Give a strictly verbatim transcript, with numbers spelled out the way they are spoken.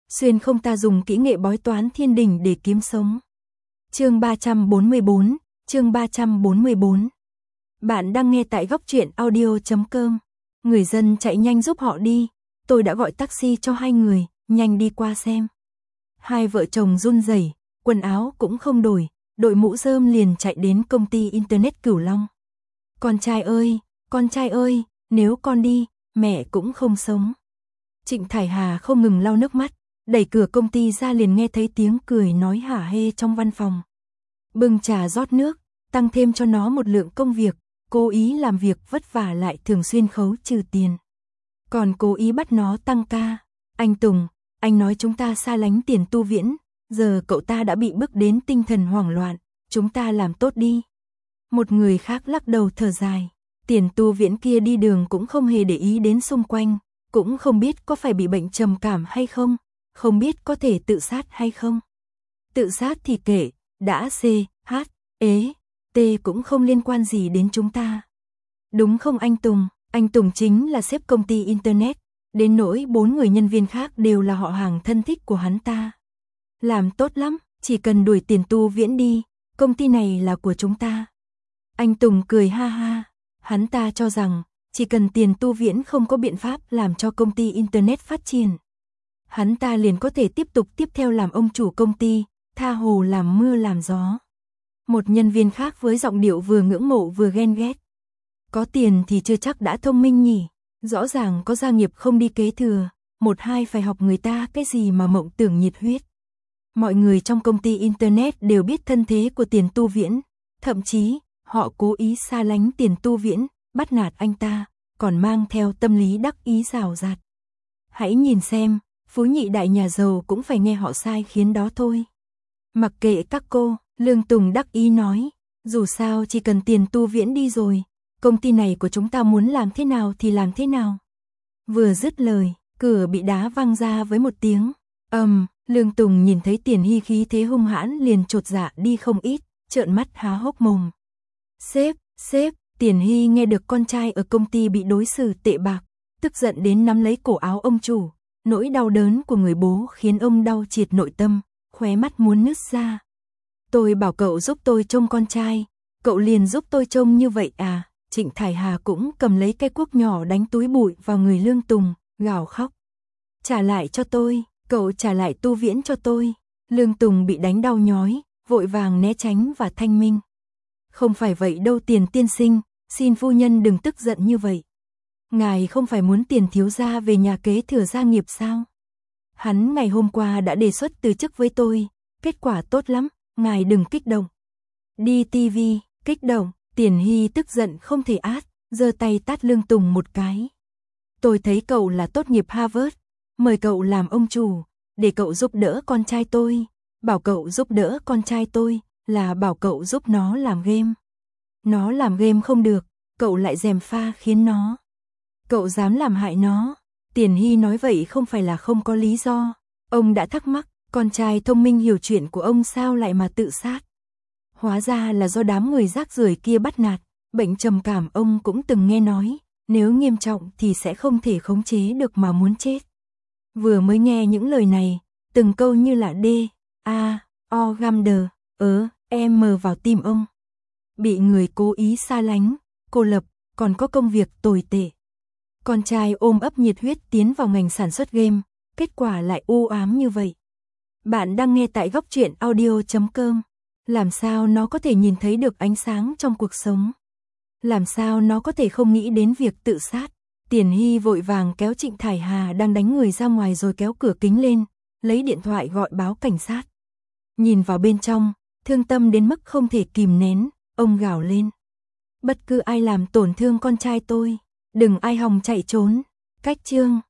xuyên không ta dùng kỹ nghệ bói toán thiên đình để kiếm sống. Chương ba trăm bốn mươi bốn, chương ba trăm bốn mươi bốn. Bạn đang nghe tại góc truyện audio chấm com. Người dân chạy nhanh giúp họ đi, tôi đã gọi taxi cho hai người, nhanh đi qua xem. Hai vợ chồng run rẩy, quần áo cũng không đổi, đội mũ rơm liền chạy đến công ty Internet Cửu Long. Con trai ơi, con trai ơi, nếu con đi, mẹ cũng không sống. Trịnh Thải Hà không ngừng lau nước mắt, đẩy cửa công ty ra liền nghe thấy tiếng cười nói hả hê trong văn phòng. Bưng trà rót nước, tăng thêm cho nó một lượng công việc, cố ý làm việc vất vả lại thường xuyên khấu trừ tiền. Còn cố ý bắt nó tăng ca. Anh Tùng, anh nói chúng ta xa lánh Tiền Tu Viễn, giờ cậu ta đã bị bức đến tinh thần hoảng loạn, chúng ta làm tốt đi. Một người khác lắc đầu thở dài, Tiền Tu Viễn kia đi đường cũng không hề để ý đến xung quanh, cũng không biết có phải bị bệnh trầm cảm hay không, không biết có thể tự sát hay không. Tự sát thì kệ, đã C, H, ế, T cũng không liên quan gì đến chúng ta. Đúng không anh Tùng? Anh Tùng chính là sếp công ty Internet, đến nỗi bốn người nhân viên khác đều là họ hàng thân thích của hắn ta. Làm tốt lắm, chỉ cần đuổi Tiền Tu Viễn đi, công ty này là của chúng ta. Anh Tùng cười ha ha, hắn ta cho rằng, chỉ cần Tiền Tu Viễn không có biện pháp làm cho công ty Internet phát triển, hắn ta liền có thể tiếp tục tiếp theo làm ông chủ công ty, tha hồ làm mưa làm gió. Một nhân viên khác với giọng điệu vừa ngưỡng mộ vừa ghen ghét. Có tiền thì chưa chắc đã thông minh nhỉ, rõ ràng có gia nghiệp không đi kế thừa, một hai phải học người ta cái gì mà mộng tưởng nhiệt huyết. Mọi người trong công ty Internet đều biết thân thế của Tiền Tu Viễn, thậm chí, họ cố ý xa lánh Tiền Tu Viễn, bắt nạt anh ta, còn mang theo tâm lý đắc ý rào rạt. Hãy nhìn xem, phú nhị đại nhà giàu cũng phải nghe họ sai khiến đó thôi. Mặc kệ các cô, Lương Tùng đắc ý nói, dù sao chỉ cần Tiền Tu Viễn đi rồi, công ty này của chúng ta muốn làm thế nào thì làm thế nào. Vừa dứt lời, cửa bị đá văng ra với một tiếng. Ầm, um, Lương Tùng nhìn thấy Tiền Hy khí thế hung hãn liền chột dạ đi không ít, trợn mắt há hốc mồm. Sếp, sếp, Tiền Hy nghe được con trai ở công ty bị đối xử tệ bạc, tức giận đến nắm lấy cổ áo ông chủ, nỗi đau đớn của người bố khiến ông đau triệt nội tâm, khóe mắt muốn nứt ra. Tôi bảo cậu giúp tôi trông con trai, cậu liền giúp tôi trông như vậy à? Trịnh Thải Hà cũng cầm lấy cây cuốc nhỏ đánh túi bụi vào người Lương Tùng, gào khóc. Trả lại cho tôi, cậu trả lại Tu Viễn cho tôi. Lương Tùng bị đánh đau nhói, vội vàng né tránh và thanh minh. Không phải vậy đâu Tiền tiên sinh, xin phu nhân đừng tức giận như vậy. Ngài không phải muốn Tiền thiếu gia về nhà kế thừa gia nghiệp sao? Hắn ngày hôm qua đã đề xuất từ chức với tôi, kết quả tốt lắm, ngài đừng kích động. Đi ti vi, kích động. Tiền Hy tức giận không thể át, giơ tay tát Lương Tùng một cái. Tôi thấy cậu là tốt nghiệp Harvard, mời cậu làm ông chủ, để cậu giúp đỡ con trai tôi. Bảo cậu giúp đỡ con trai tôi, là bảo cậu giúp nó làm game. Nó làm game không được, cậu lại gièm pha khiến nó. Cậu dám làm hại nó. Tiền Hy nói vậy không phải là không có lý do. Ông đã thắc mắc, con trai thông minh hiểu chuyện của ông sao lại mà tự sát. Hóa ra là do đám người rác rưởi kia bắt nạt, bệnh trầm cảm ông cũng từng nghe nói, nếu nghiêm trọng thì sẽ không thể khống chế được mà muốn chết. Vừa mới nghe những lời này, từng câu như là D, A, O găm đờ, ớ, M vào tim ông. Bị người cố ý xa lánh, cô lập, còn có công việc tồi tệ. Con trai ôm ấp nhiệt huyết tiến vào ngành sản xuất game, kết quả lại u ám như vậy. Bạn đang nghe tại góc truyện audio chấm com. Làm sao nó có thể nhìn thấy được ánh sáng trong cuộc sống? Làm sao nó có thể không nghĩ đến việc tự sát? Tiền Hy vội vàng kéo Trịnh Thải Hà đang đánh người ra ngoài rồi kéo cửa kính lên, lấy điện thoại gọi báo cảnh sát. Nhìn vào bên trong, thương tâm đến mức không thể kìm nén, ông gào lên. Bất cứ ai làm tổn thương con trai tôi, đừng ai hòng chạy trốn. Cách chương